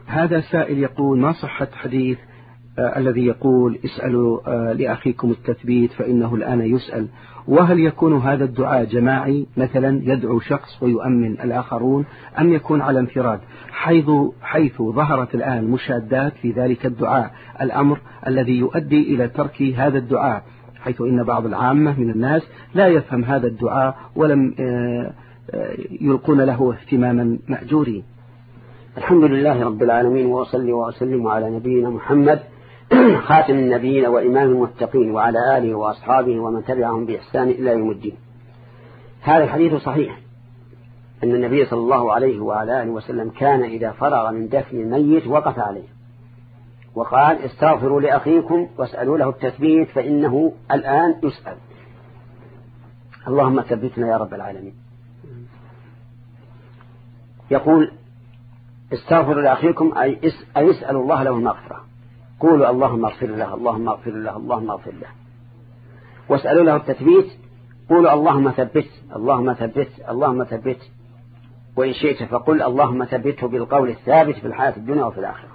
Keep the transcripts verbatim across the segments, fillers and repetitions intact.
هذا سائل يقول: ما صحة حديث آه الذي يقول اسألوا آه لأخيكم التثبيت فإنه الآن يسأل؟ وهل يكون هذا الدعاء جماعي، مثلا يدعو شخص ويؤمن الآخرون، أم يكون على انفراد، حيث, حيث ظهرت الآن مشادات في ذلك الدعاء، الأمر الذي يؤدي إلى ترك هذا الدعاء، حيث إن بعض العامة من الناس لا يفهم هذا الدعاء ولم آه يلقون له اهتماما مأجورين. الحمد لله رب العالمين، وأصلي وأسلم على نبينا محمد خاتم النبيين وإمام المتقين، وعلى آله وأصحابه ومن تبعهم بإحسان إلى يوم الدين. هذا الحديث صحيح أن النبي صلى الله عليه وعلى آله وسلم كان إذا فرغ من دفن الميت وقف عليه وقال: استغفروا لأخيكم واسألوا له التثبيت فإنه الآن يسأل. اللهم ثبتنا يا رب العالمين. يقول: استغفروا لأخيكم أي اسألوا الله له المغفرة، قولوا اللهم اغفر له اللهم اغفر له اللهم اغفر له. واسألوا له التثبيت، قولوا اللهم ثبت اللهم ثبت اللهم ثبت. وإن شئت فقل اللهم ثبته بالقول الثابت في الحياة الدنيا وفي الآخرة.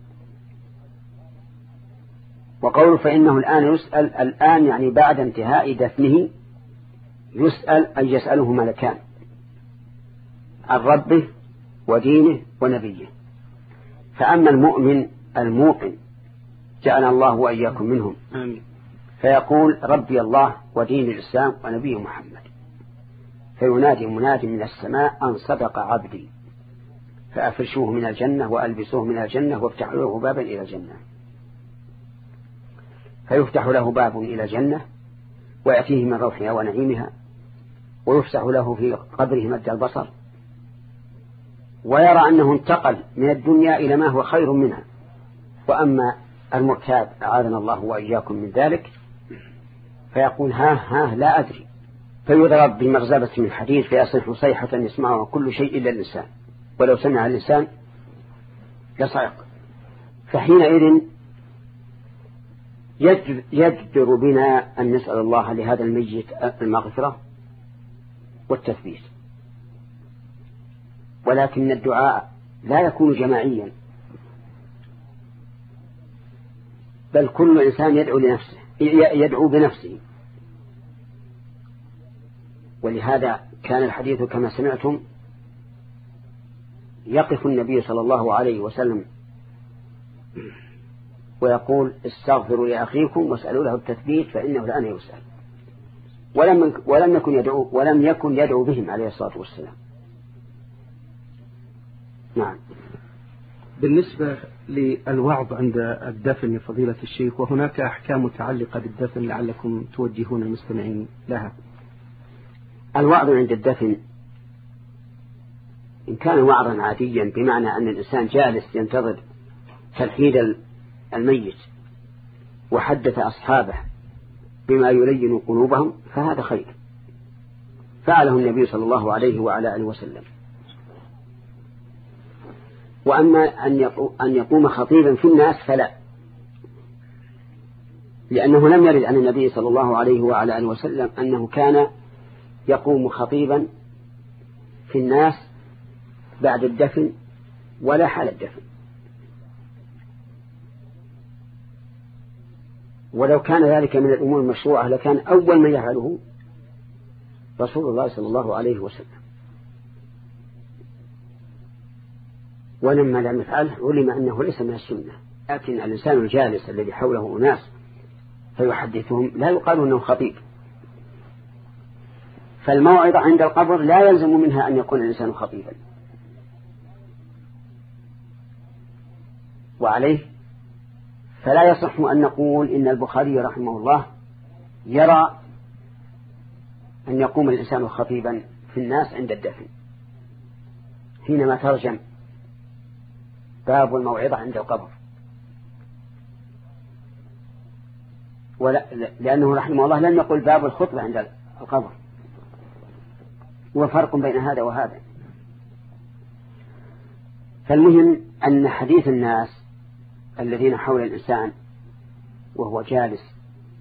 وقول فإنه الآن يسأل، الآن يعني بعد انتهاء دفنه يسأل، أي يسأله ملكان عن ربه ودينه ونبيه. فأما المؤمن الموقن جعل الله وإياكم منهم آمين، فيقول: ربي الله ودين الإسلام ونبي محمد، فينادي مناد من السماء أن صدق عبدي، فأفرشوه من الجنة وألبسوه من الجنة وافتحوا له بابا إلى الجنة. فيفتح له باب إلى الجنة ويأتيه من روحها ونعيمها، ويفسح له في قبره مد البصر، ويرى أنه انتقل من الدنيا إلى ما هو خير منها. وأما المرتاب أعاذنا الله وإياكم من ذلك فيقول: ها ها لا أدري، فيضرب بمغزبة من حديد فيصيح صيحة يسمعها كل شيء إلا الإنسان، ولو سمع الإنسان لصعق. فحينئذ يجدر بنا أن نسأل الله لهذا الميت المغفرة والتثبيت. ولكن الدعاء لا يكون جماعيا، بل كل إنسان يدعو لنفسه يدعو بنفسه. ولهذا كان الحديث كما سمعتم يقف النبي صلى الله عليه وسلم ويقول: استغفروا لأخيكم واسألوا له التثبيت فإنه الآن يسأل. ولم ولم يكن يدعو ولم يكن يدعو بهم عليه الصلاة والسلام. نعم. بالنسبة للوعظ عند الدفن يا فضيلة الشيخ، وهناك أحكام متعلقة بالدفن لعلكم توجهون المستمعين لها. الوعظ عند الدفن إن كان وعظا عاديا بمعنى أن الإنسان جالس ينتظر تلحيد الميت وحدث أصحابه بما يلين قلوبهم فهذا خير، فعله النبي صلى الله عليه وعلى آله وسلم. وأما أن يقوم خطيبا في الناس فلا، لأنه لم يرد عن النبي صلى الله عليه وعلى آله وسلم أنه كان يقوم خطيبا في الناس بعد الدفن ولا حال الدفن. ولو كان ذلك من الأمور المشروعة لكان أول من يفعله رسول الله صلى الله عليه وسلم. ولما لم يفعله علم أنه ليس من السنة. لكن الإنسان الجالس الذي حوله أناس فيحدثهم لا يقال أنه خطيب. فالموعظة عند القبر لا يلزم منها أن يكون الإنسان خطيبا. وعليه فلا يصح أن نقول إن البخاري رحمه الله يرى أن يقوم الإنسان خطيبا في الناس عند الدفن، حينما ترجم باب الموعظة عند القبر. ولا لأنه رحمه الله لم يقل باب الخطبة عند القبر، وفرق بين هذا وهذا. فالمهم أن حديث الناس الذين حول الإنسان وهو جالس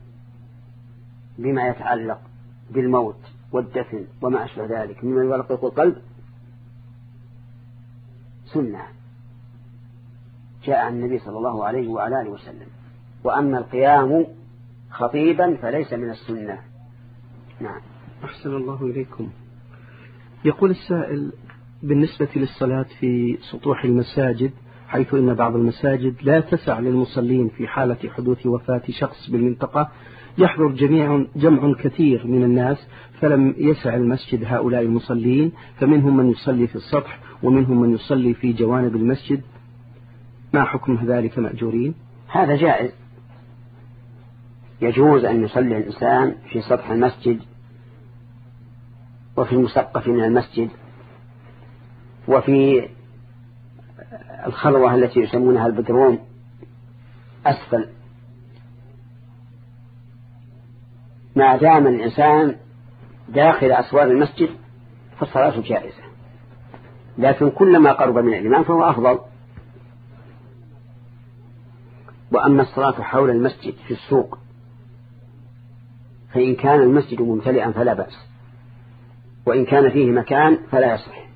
بما يتعلق بالموت والدفن وما أشبه ذلك مما يرقق القلب سنة، جاء عن النبي صلى الله عليه وعلى آله وسلم. وأما القيام خطيبا فليس من السنة. نعم. أحسن الله إليكم. يقول السائل: بالنسبة للصلاة في سطوح المساجد، حيث إن بعض المساجد لا تسع للمصلين في حالة حدوث وفاة شخص بالمنطقة، يحضر جميع جمع كثير من الناس، فلم يسع المسجد هؤلاء المصلين، فمنهم من يصلي في السطح ومنهم من يصلي في جوانب المسجد، ما حكم ذلك مأجورين؟ هذا جائز، يجوز أن يصلي الإنسان في سطح المسجد وفي المسقف من المسجد وفي الخلوة التي يسمونها البدروم أسفل، ما دام الإنسان داخل أسوار المسجد فالصلاة جائزة، لكن كلما قرب من الإمام فهو أفضل. وأما الصلاة حول المسجد في السوق فإن كان المسجد ممتلئا فلا بأس، وإن كان فيه مكان فلا يصح.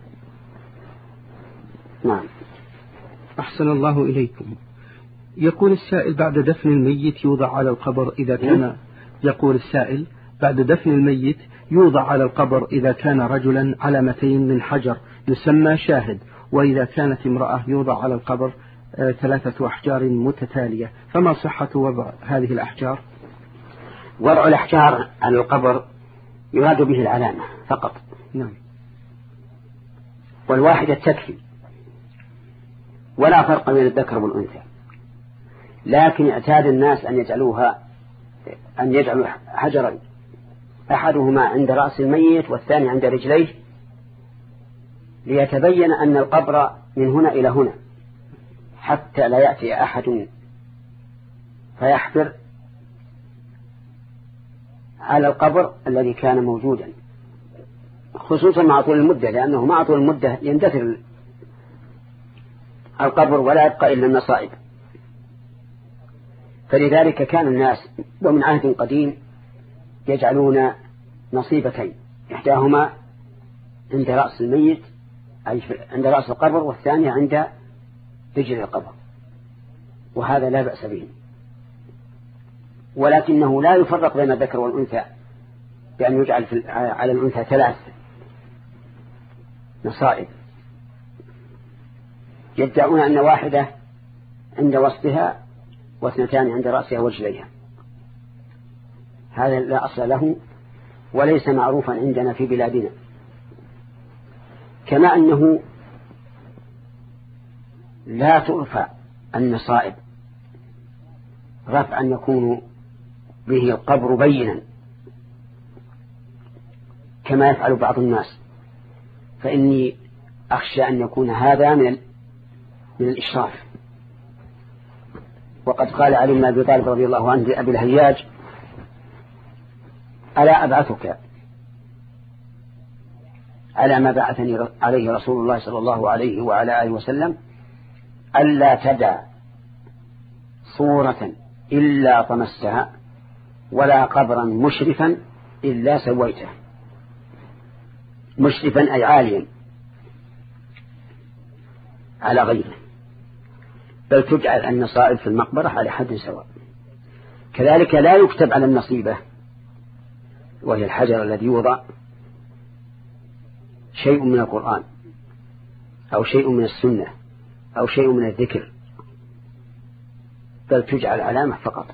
نعم. أحسن الله إليكم. يقول السائل: بعد دفن الميت يوضع على القبر إذا كان يقول السائل بعد دفن الميت يوضع على القبر إذا كان رجلا علامتين من حجر يسمى شاهد، وإذا كانت امرأة يوضع على القبر آه ثلاثة أحجار متتالية، فما صحة وضع هذه الأحجار؟ وضع الأحجار على القبر يراد به العلامة فقط. نعم. والواحدة تكفي، ولا فرق بين الذكر والأنثى، لكن اعتاد الناس أن يجعلوها أن يجعلوا حجرين، أحدهما عند رأس الميت والثاني عند رجليه، ليتبين أن القبر من هنا إلى هنا، حتى لا يأتي أحد فيحفر على القبر الذي كان موجودا، خصوصا مع طول المدة، لأنه مع طول المدة يندثر القبر ولا يبقى إلا النصائب. فلذلك كان الناس ومن عهد قديم يجعلون نصيبتين، إحداهما عند رأس الميت أي عند رأس القبر، والثانية عند رجل القبر، وهذا لا بأس به، ولكنه لا يفرق بين الذكر والأنثى بأن يجعل على الأنثى ثلاث نصائب، يدعون أن واحدة عند وسطها واثنتان عند رأسها ورجليها. هذا لا أصل له وليس معروفا عندنا في بلادنا. كما أنه لا ترفع النصائب رفعا يكون به القبر بينا كما يفعل بعض الناس، فإني أخشى أن يكون هذا من من الإشراف. وقد قال علي بن أبي طالب رضي الله عنه لأبي الهياج: ألا أبعثك على ما بعثني عليه رسول الله صلى الله عليه وعلى آله وسلم، ألا تدع صورة إلا طمستها ولا قبرا مشرفا إلا سويته. مشرفا أي عاليا على غيره، بل تجعل النصائب في المقبرة على حد سواء. كذلك لا يكتب على النصيبة وهي الحجر الذي يوضع شيء من القرآن أو شيء من السنة أو شيء من الذكر، بل تجعل علامة فقط.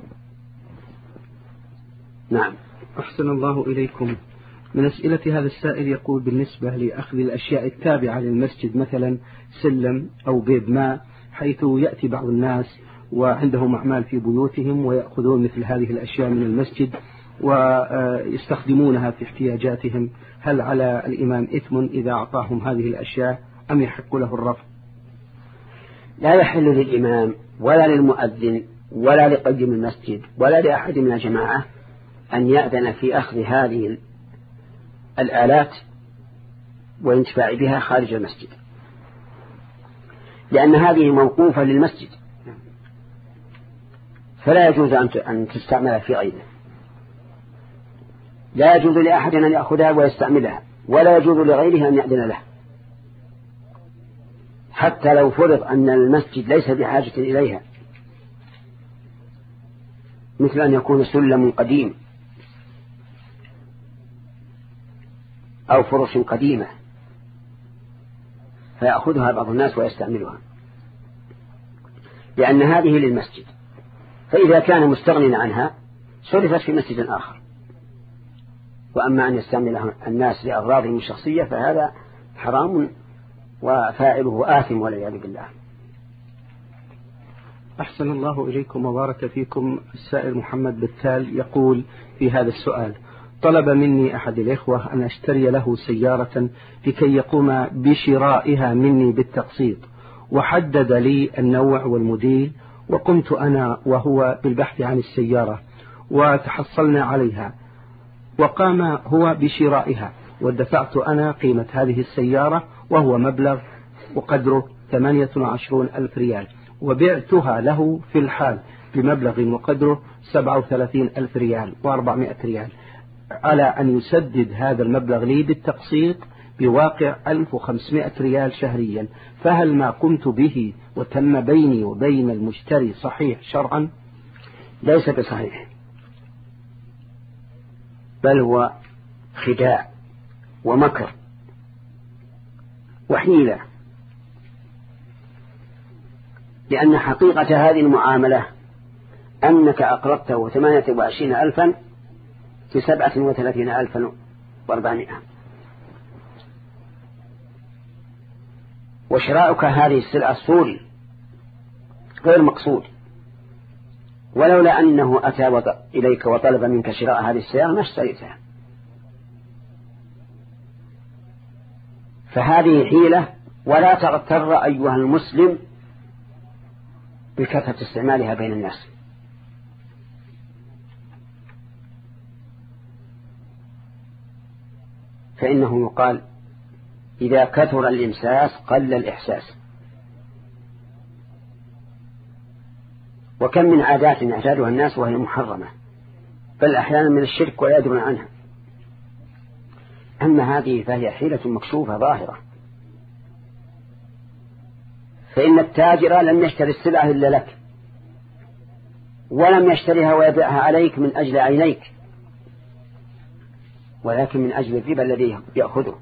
نعم. أحسن الله إليكم. من أسئلة هذا السائل يقول: بالنسبة لأخذ الأشياء التابعة للمسجد مثلا سلم أو بيب ماء، حيث يأتي بعض الناس وعندهم أعمال في بيوتهم ويأخذون مثل هذه الأشياء من المسجد ويستخدمونها في احتياجاتهم، هل على الإمام إثم إذا أعطاهم هذه الأشياء أم يحق له الرفض؟ لا يحل للإمام ولا للمؤذن ولا لقيم المسجد ولا لأحد من الجماعة أن يأذن في أخذ هذه الآلات وينتفاع بها خارج المسجد، لأن هذه موقوفة للمسجد فلا يجوز أن تستعمل في غيره. لا يجوز لأحد أن يأخذها ويستعملها، ولا يجوز لغيره أن يأذن له، حتى لو فرض أن المسجد ليس بحاجة إليها، مثل أن يكون سلم قديم أو فرش قديمة فيأخذها بعض الناس ويستعملها، لأن هذه للمسجد، فإذا كان مستغنيا عنها صرفت في مسجد آخر. وأما أن يستعملها الناس لأغراضهم الشخصية فهذا حرام وفاعله آثم والعياذ بالله. أحسن الله إليكم وبارك فيكم. السائل محمد بالتال يقول في هذا السؤال: طلب مني أحد الإخوة أن أشتري له سيارة لكي يقوم بشرائها مني بالتقسيط، وحدد لي النوع والموديل، وقمت أنا وهو بالبحث عن السيارة وتحصلنا عليها، وقام هو بشرائها ودفعت أنا قيمة هذه السيارة وهو مبلغ وقدره ثمانية وعشرون ألف ريال، وبعتها له في الحال بمبلغ وقدره سبعة وثلاثين ألف ريال وأربعمائة ريال، على أن يسدد هذا المبلغ لي بالتقسيط بواقع ألف وخمسمائة ريال شهريا، فهل ما قمت به وتم بيني وبين المشتري صحيح شرعا؟ ليس بصحيح، بل هو خداع ومكر وحيلة، لأن حقيقة هذه المعاملة أنك أقرضته ثمانية وعشرين ألفا في سبعة وثلاثين ألفا وأربعمائة، وشراؤك هذه السلعة الصوري غير مقصود، ولولا أنه أتى إليك وطلب منك شراء هذه السيارة ما اشتريتها. فهذه حيلة، ولا تغتر أيها المسلم بكثرة استعمالها بين الناس. فإنه يقال: إذا كثر الإمساس قل الإحساس. وكم من عادات يعتادها الناس وهي محرمة، بل أحيانا من الشرك ولا يدرون عنها. أما هذه فهي حيلة مكشوفة ظاهرة، فإن التاجر لم يشتري السلعة إلا لك، ولم يشتريها ويبيعها عليك من أجل عينيك، ولكن من أجل الربا الذي يأخذه.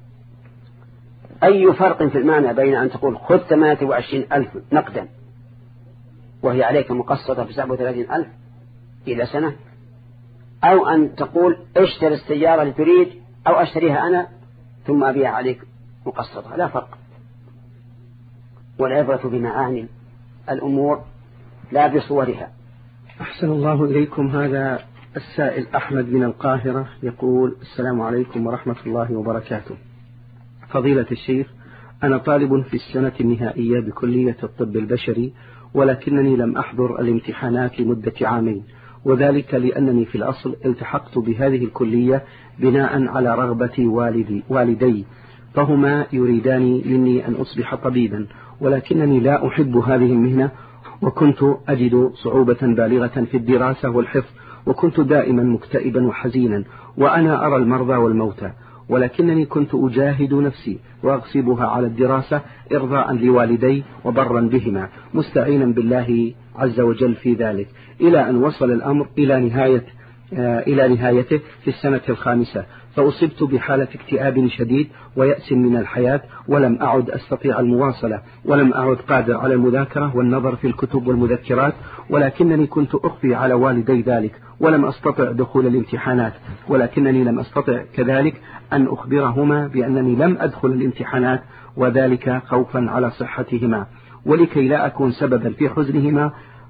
أي فرق في المعنى بين أن تقول خذ ثمانية وعشرين ألف نقدا وهي عليك مقسطة بسبعة وثلاثين ألف إلى سنة، أو أن تقول اشتري السيارة اللي تريد أو أشتريها أنا ثم أبيعها عليك مقسطة؟ لا فرق. والعبرة بمعاني الأمور لا بصورها. أحسن الله إليكم. هذا السائل أحمد من القاهرة يقول: السلام عليكم ورحمة الله وبركاته. فضيلة الشيخ، أنا طالب في السنة النهائية بكلية الطب البشري، ولكنني لم أحضر الامتحانات لمدة عامين، وذلك لأنني في الأصل التحقت بهذه الكلية بناء على رغبة والدي والدي فهما يريدان مني أن أصبح طبيبا، ولكنني لا أحب هذه المهنة، وكنت أجد صعوبة بالغة في الدراسة والحفظ، وكنت دائما مكتئبا وحزينا وأنا أرى المرضى والموتى، ولكنني كنت أجاهد نفسي وأغصبها على الدراسة إرضاء لوالدي وبرا بهما، مستعينا بالله عز وجل في ذلك، إلى أن وصل الأمر إلى نهاية آه إلى نهايته في السنة الخامسة، فأصبت بحالة اكتئاب شديد ويأس من الحياة، ولم أعد أستطيع المواصلة، ولم أعد قادر على المذاكرة والنظر في الكتب والمذكرات، ولكنني كنت أخفي على والدي ذلك، ولم أستطع دخول الامتحانات، ولكنني لم أستطع كذلك أن أخبرهما بأنني لم أدخل الامتحانات، وذلك خوفا على صحتهما، ولكي لا أكون سببا في حزنهما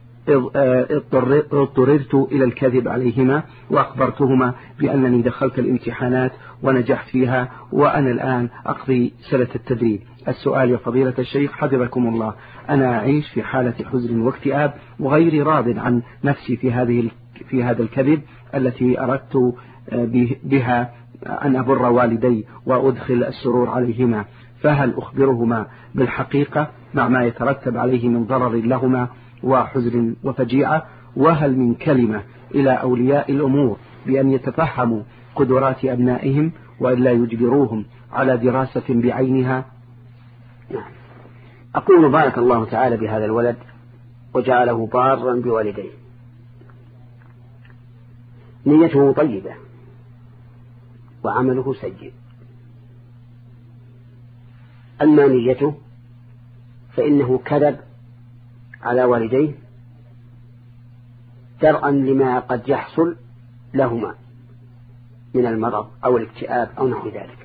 اضطررت إلى الكذب عليهما، وأخبرتهما بأنني دخلت الامتحانات ونجحت فيها، وأنا الآن أقضي سنة التدريب. السؤال يا فضيلة الشيخ حفظكم الله: أنا أعيش في حالة حزن واكتئاب وغير راض عن نفسي في هذه في هذا الكذب التي أردت بها أن أبر والدي وأدخل السرور عليهما، فهل أخبرهما بالحقيقة مع ما يترتب عليه من ضرر لهما وحزن وفجيعة؟ وهل من كلمة إلى أولياء الأمور بأن يتفهموا قدرات أبنائهم وإلا يجبروهم على دراسة بعينها؟ أقول بارك الله تعالى بهذا الولد وجعله بارا بوالديه، نيته طيبة وعمله سيء. أما نيته فإنه كذب على والديه درءا لما قد يحصل لهما من المرض أو الاكتئاب أو نحو ذلك،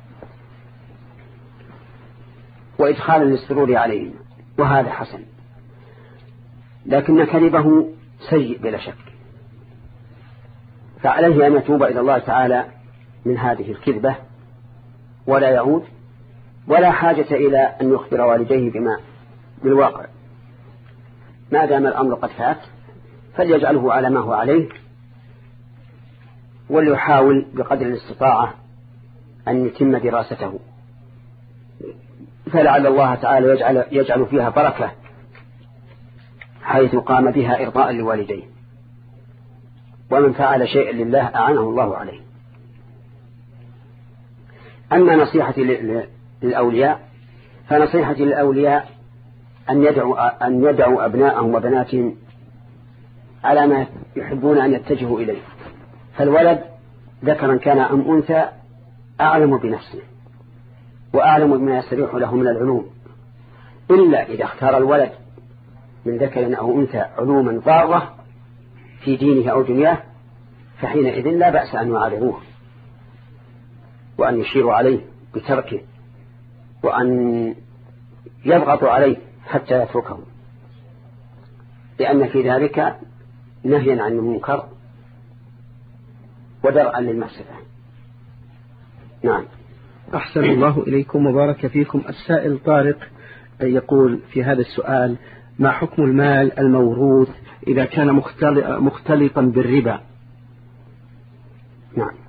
وإدخالا للسرور عليهما، وهذا حسن، لكن كذبه سيء بلا شك، فعليه أن يتوب إلى الله تعالى من هذه الكذبة ولا يعود، ولا حاجة إلى أن يخبر والديه بما بالواقع، ما دام الأمر قد فات فليجعله على ما هو عليه، وليحاول بقدر الاستطاعة أن يتم دراسته، فلعل الله تعالى يجعل, يجعل فيها بركة حيث قام بها إرضاء لوالديه، ومن فعل شيئا لله أعانه الله عليه. أما نصيحتي للأولياء فنصيحتي للأولياء أن يدعوا, أن يدعوا أبناءهم وبناتهم على ما يحبون أن يتجهوا إليه، فالولد ذكرا كان أم أنثى أعلم بنفسه وأعلم بما يستريح له من العلوم، إلا إذا اختار الولد من ذكر أو أنثى علوما ضارة في دينه أو دنياه، فحينئذ لا بأس أن يعارضوه وأن يشيروا عليه بتركه وأن يضغطوا عليه حتى يتركه، لأن في ذلك نهيا عن المنكر ودرءا للمفسدة. نعم. أحسن الله إليكم وبارك فيكم. السائل طارق يقول في هذا السؤال: ما حكم المال الموروث إذا كان مختلطا بالربا؟ نعم،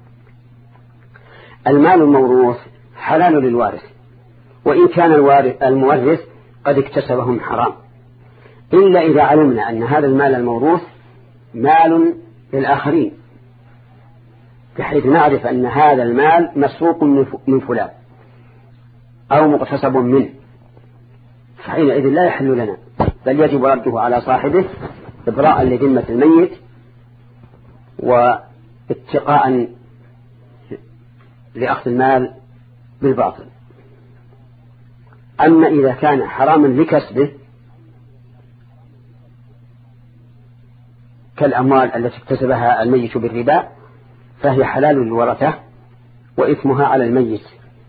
المال الموروث حلال للوارث، وإن كان المورث قد اكتسبه من حرام، إلا إذا علمنا أن هذا المال الموروث مال للآخرين، بحيث نعرف أن هذا المال مسروق من فلان أو مغتصب منه، فحينئذ لا يحل لنا، بل يجب رده على صاحبه إبراء لذمة الميت واتقاء لأخذ المال بالباطل. أما إذا كان حراما لكسبه كالأموال التي اكتسبها الميت بالربا فهي حلال للورثة وإثمها على الميت،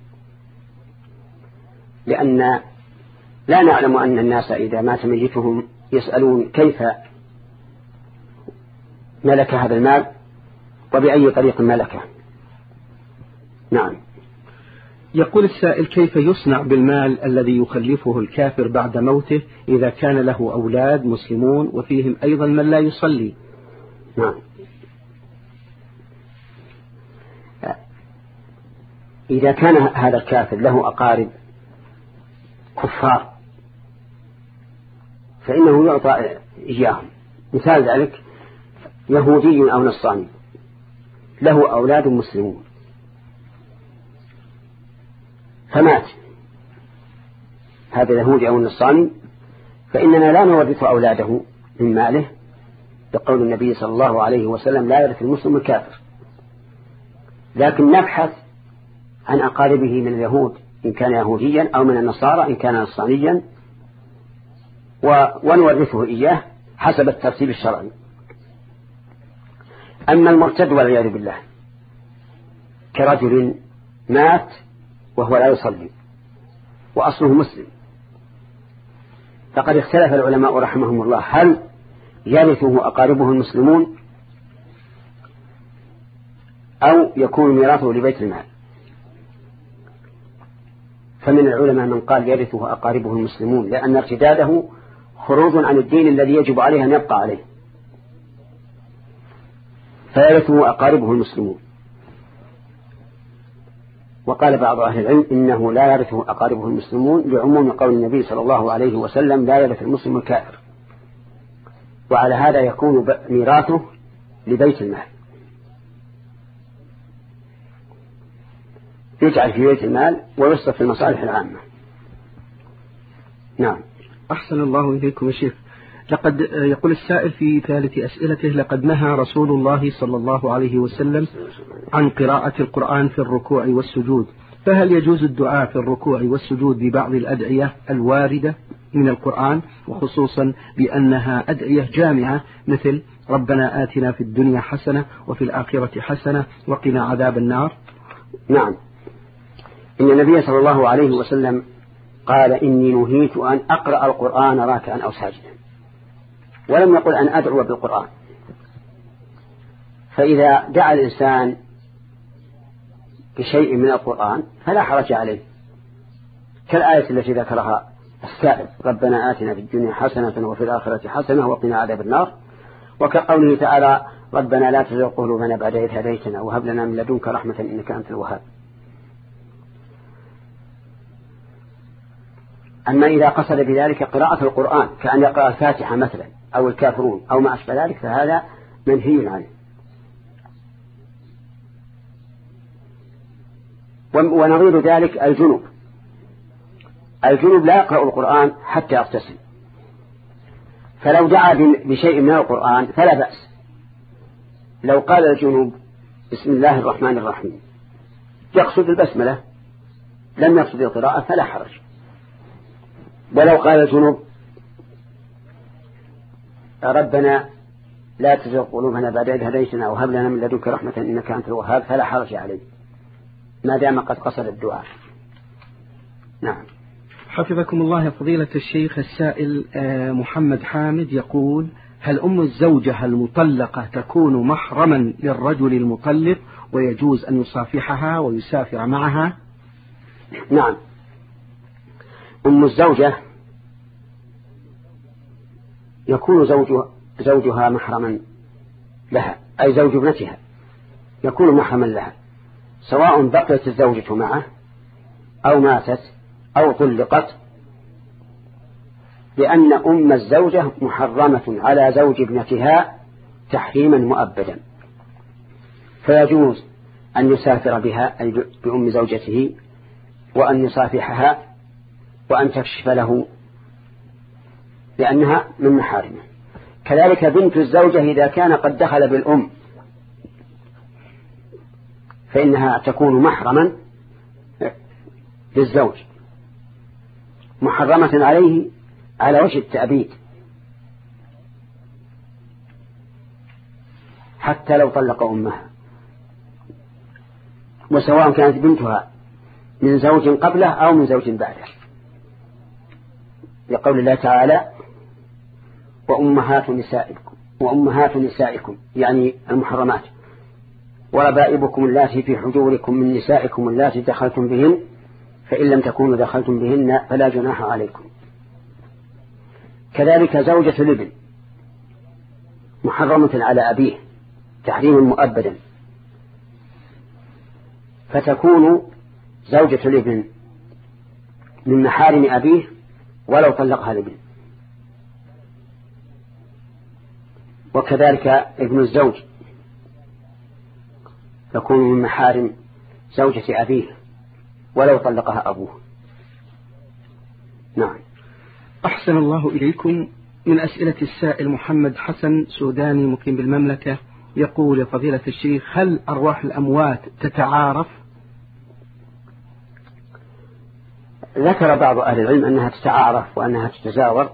لأن لا نعلم أن الناس إذا مات ميتهم يسألون كيف ملك هذا المال وبأي طريق ملكه. نعم. يقول السائل: كيف يصنع بالمال الذي يخلفه الكافر بعد موته إذا كان له أولاد مسلمون وفيهم أيضا من لا يصلي؟ نعم، إذا كان هذا الكافر له أقارب كفار فإنه يعطى إياهم. مثال ذلك يهودي أو نصراني له أولاد مسلمون فمات هذا اليهودي أو النصراني، فإننا لا نورث أولاده من ماله، بقول النبي صلى الله عليه وسلم: لا يرث المسلم الكافر، لكن نبحث عن أقاربه من اليهود إن كان يهوديا أو من النصارى إن كان نصرانيا ونورثه إياه حسب الترتيب الشرعي. أما المرتد والعياذ بالله كرجل مات وهو لا يصلي وأصله مسلم، فقد اختلف العلماء رحمهم الله هل يرثه أقاربه المسلمون أو يكون ميراثه لبيت المال. فمن العلماء من قال يرثه أقاربه المسلمون، لأن ارتداده خروج عن الدين الذي يجب عليه أن يبقى عليه، فيرثه أقاربه المسلمون. وقال بعض أهل العلم إنه لا يرثه أقاربه المسلمون لعموم قول النبي صلى الله عليه وسلم: لا يرث المسلم الكافر، وعلى هذا يكون ميراثه لبيت المال، يجعل في بيت المال ويصرف في المصالح العامة. نعم. أحسن الله إليكم يا شيخ. لقد يقول السائل في ثالث أسئلته: لقد نهى رسول الله صلى الله عليه وسلم عن قراءة القرآن في الركوع والسجود، فهل يجوز الدعاء في الركوع والسجود ببعض الأدعية الواردة من القرآن، وخصوصا بأنها أدعية جامعة مثل ربنا آتنا في الدنيا حسنة وفي الآخرة حسنة وقنا عذاب النار؟ نعم. إن النبي صلى الله عليه وسلم قال: إني نهيت أن أقرأ القرآن راكعا أو ساجدا، ولم يقل أن أدعو بالقرآن. فإذا دعا الإنسان بشيء من القرآن فلا حرج عليه، كالآية التي ذكرها السائل: ربنا آتنا في الدنيا حسنة وفي الآخرة حسنة وقنا عذاب النار، وكقوله تعالى: ربنا لا تزغ قلوبنا بعد إذ هديتنا وهب لنا من لدنك رحمة إنك أنت الوهاب. أما إذا قصد بذلك قراءة القرآن كأن يقرأ الفاتحة مثلا أو الكافرون أو ما أشبه ذلك فهذا منهي عنه. ونظير ذلك الجنوب. الجنوب لا يقرأ القرآن حتى يغتسل، فلو دعا بشيء من القرآن فلا بأس. لو قال الجنوب بسم الله الرحمن الرحيم يقصد البسملة لم يقصد القراءة فلا حرج. ولو قال الجنوب ربنا لا تزغ قلوبنا بعد إذ هديتنا وهب لنا من لدنك رحمة إنك أنت الوهاب فلا حرج عليه ما دام قد قصد الدعاء. نعم. حفظكم الله يا فضيلة الشيخ. السائل محمد حامد يقول: هل أم الزوجة المطلقة تكون محرما للرجل المطلق ويجوز أن يصافحها ويسافر معها؟ نعم. أم الزوجة يكون زوجها, زوجها محرما لها، أي زوج ابنتها يكون محرما لها، سواء بقيت الزوجة معه أو ماتت أو طلقت، لأن أم الزوجة محرمة على زوج ابنتها تحريما مؤبدا، فيجوز أن يسافر بها أي بأم زوجته وأن يصافحها وأن تكشف له لأنها من محارمه. كذلك بنت الزوجة إذا كان قد دخل بالأم فإنها تكون محرما للزوج، محرمة عليه على وجه التأبيد حتى لو طلق أمها، وسواء كانت بنتها من زوج قبله أو من زوج بعده، لقول الله تعالى: وأمهات نسائكم وأمهات نسائكم يعني المحرمات، وربائبكم اللاتي في حجوركم من نسائكم اللاتي دخلتم بهن فإن لم تكونوا دخلتم بهن فلا جناح عليكم. كذلك زوجة الابن محرمة على أبيه تحريما مؤبدا، فتكون زوجة الابن من محارم أبيه ولو طلقها الابن. وكذلك ابن الزوج يكون من محارم زوجة أبيه ولو طلقها أبوه. نعم. أحسن الله إليكم. من أسئلة السائل محمد حسن سوداني مقيم بالمملكة يقول: يا فضيلة الشيخ، هل أرواح الأموات تتعارف؟ ذكر بعض أهل العلم أنها تتعارف وأنها تتزاور،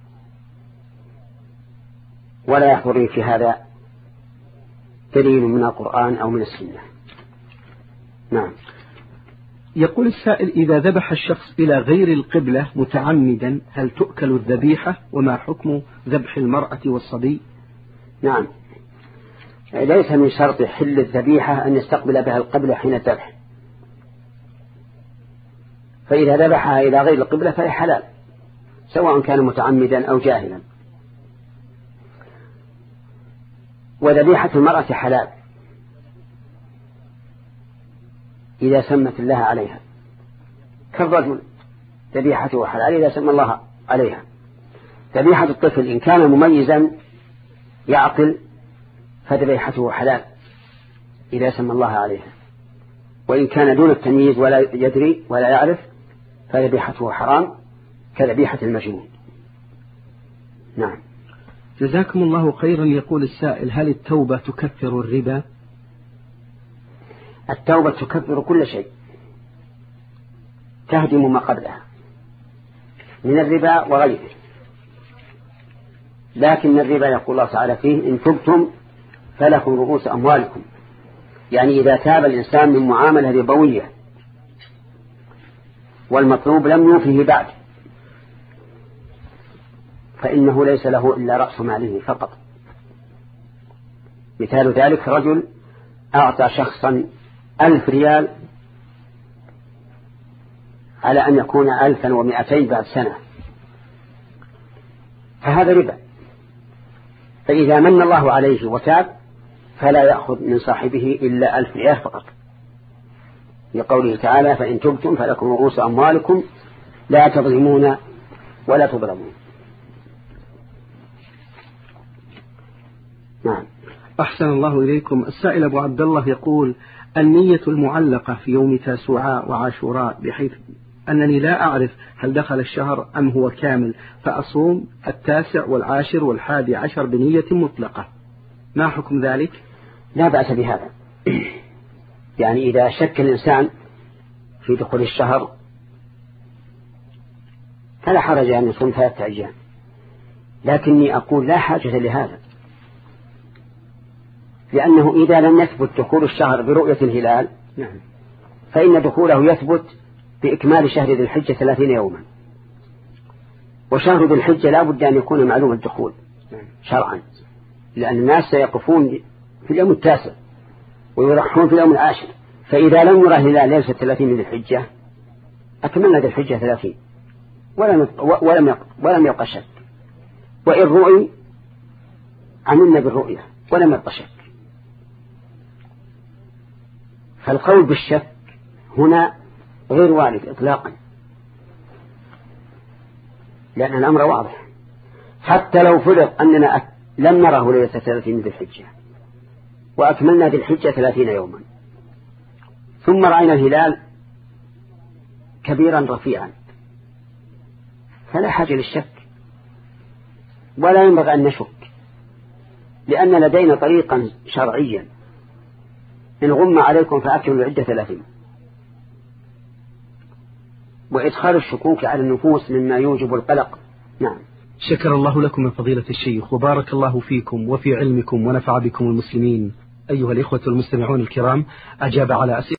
ولا يحضرني في هذا دليل من القرآن أو من السنة. نعم. يقول السائل: إذا ذبح الشخص إلى غير القبلة متعمدا هل تؤكل الذبيحة؟ وما حكم ذبح المرأة والصبي؟ نعم. ليس من شرط حل الذبيحة أن يستقبل بها القبلة حين الذبح، فإذا ذبحها إلى غير القبلة فهي حلال سواء كان متعمدا أو جاهلا. وذبيحة المرأة حلال إذا سمت الله عليها، كالرجل ذبيحته حلال إذا سمى الله عليها. ذبيحة الطفل إن كان مميزا يعقل فذبيحته حلال إذا سمى الله عليها، وإن كان دون التمييز ولا يدري ولا يعرف فذبيحته حرام كذبيحة المجنون. نعم. جزاكم الله خيرا. يقول السائل: هل التوبة تكفر الربا؟ التوبة تكفر كل شيء، تهدم ما قبلها من الربا وغيره، لكن الربا يقول الله تعالى فيه: إن تبتم فلكم رؤوس أموالكم، يعني إذا تاب الإنسان من معاملة ربوية والمطلوب لم يوفه بعد فإنه ليس له إلا رأس ماله فقط. مثال ذلك: رجل أعطى شخصا ألف ريال على أن يكون ألفا ومئتين بعد سنة، فهذا ربا، فإذا من الله عليه وتاب فلا يأخذ من صاحبه إلا ألف ريال فقط، لقوله تعالى: فإن تبتم فلكم رؤوس أموالكم لا تظلمون ولا تظلمون. نعم. أحسن الله إليكم. السائل أبو عبد الله يقول: النية المعلقة في يوم تاسوعاء وعاشوراء، بحيث أنني لا أعرف هل دخل الشهر أم هو كامل، فأصوم التاسع والعاشر والحادي عشر بنية مطلقة، ما حكم ذلك؟ لا بأس بهذا. يعني إذا شك الإنسان في دخول الشهر فلا حرج أن يصوم ثلاثة أيام، لكني أقول لا حاجة لهذا، لأنه إذا لم يثبت دخول الشهر برؤية الهلال فإن دخوله يثبت بإكمال شهر ذي الحجة ثلاثين يوما، وشهر ذي الحجة لا بد أن يكون معلوم الدخول شرعا، لأن الناس سيقفون في اليوم التاسع ويرحون في اليوم العاشر، فإذا لم يرى الهلال ليلة ثلاثين ذي الحجة أكملنا ذي الحجة ثلاثين ولم ولم ولم يبقى شك، وإن رؤي عملنا بالرؤية ولم يبقى شك. فالقول بالشك هنا غير وارد إطلاقا، لأن الأمر واضح. حتى لو فرض أننا لم نره ليلة ثلاثين ذي الحجة وأكملنا ذي الحجة ثلاثين يوما ثم رأينا الهلال كبيرا رفيعا فلا حاجة للشك ولا ينبغي أن نشك، لأن لدينا طريقا شرعيا: إن غم عليكم فأكملوا العدة ثلاثين. وإدخال الشكوك على النفوس مما يوجب القلق. نعم. شكر الله لكم من فضيلة الشيخ، وبارك الله فيكم وفي علمكم ونفع بكم المسلمين. أيها الإخوة المستمعون الكرام، أجاب على أسئلة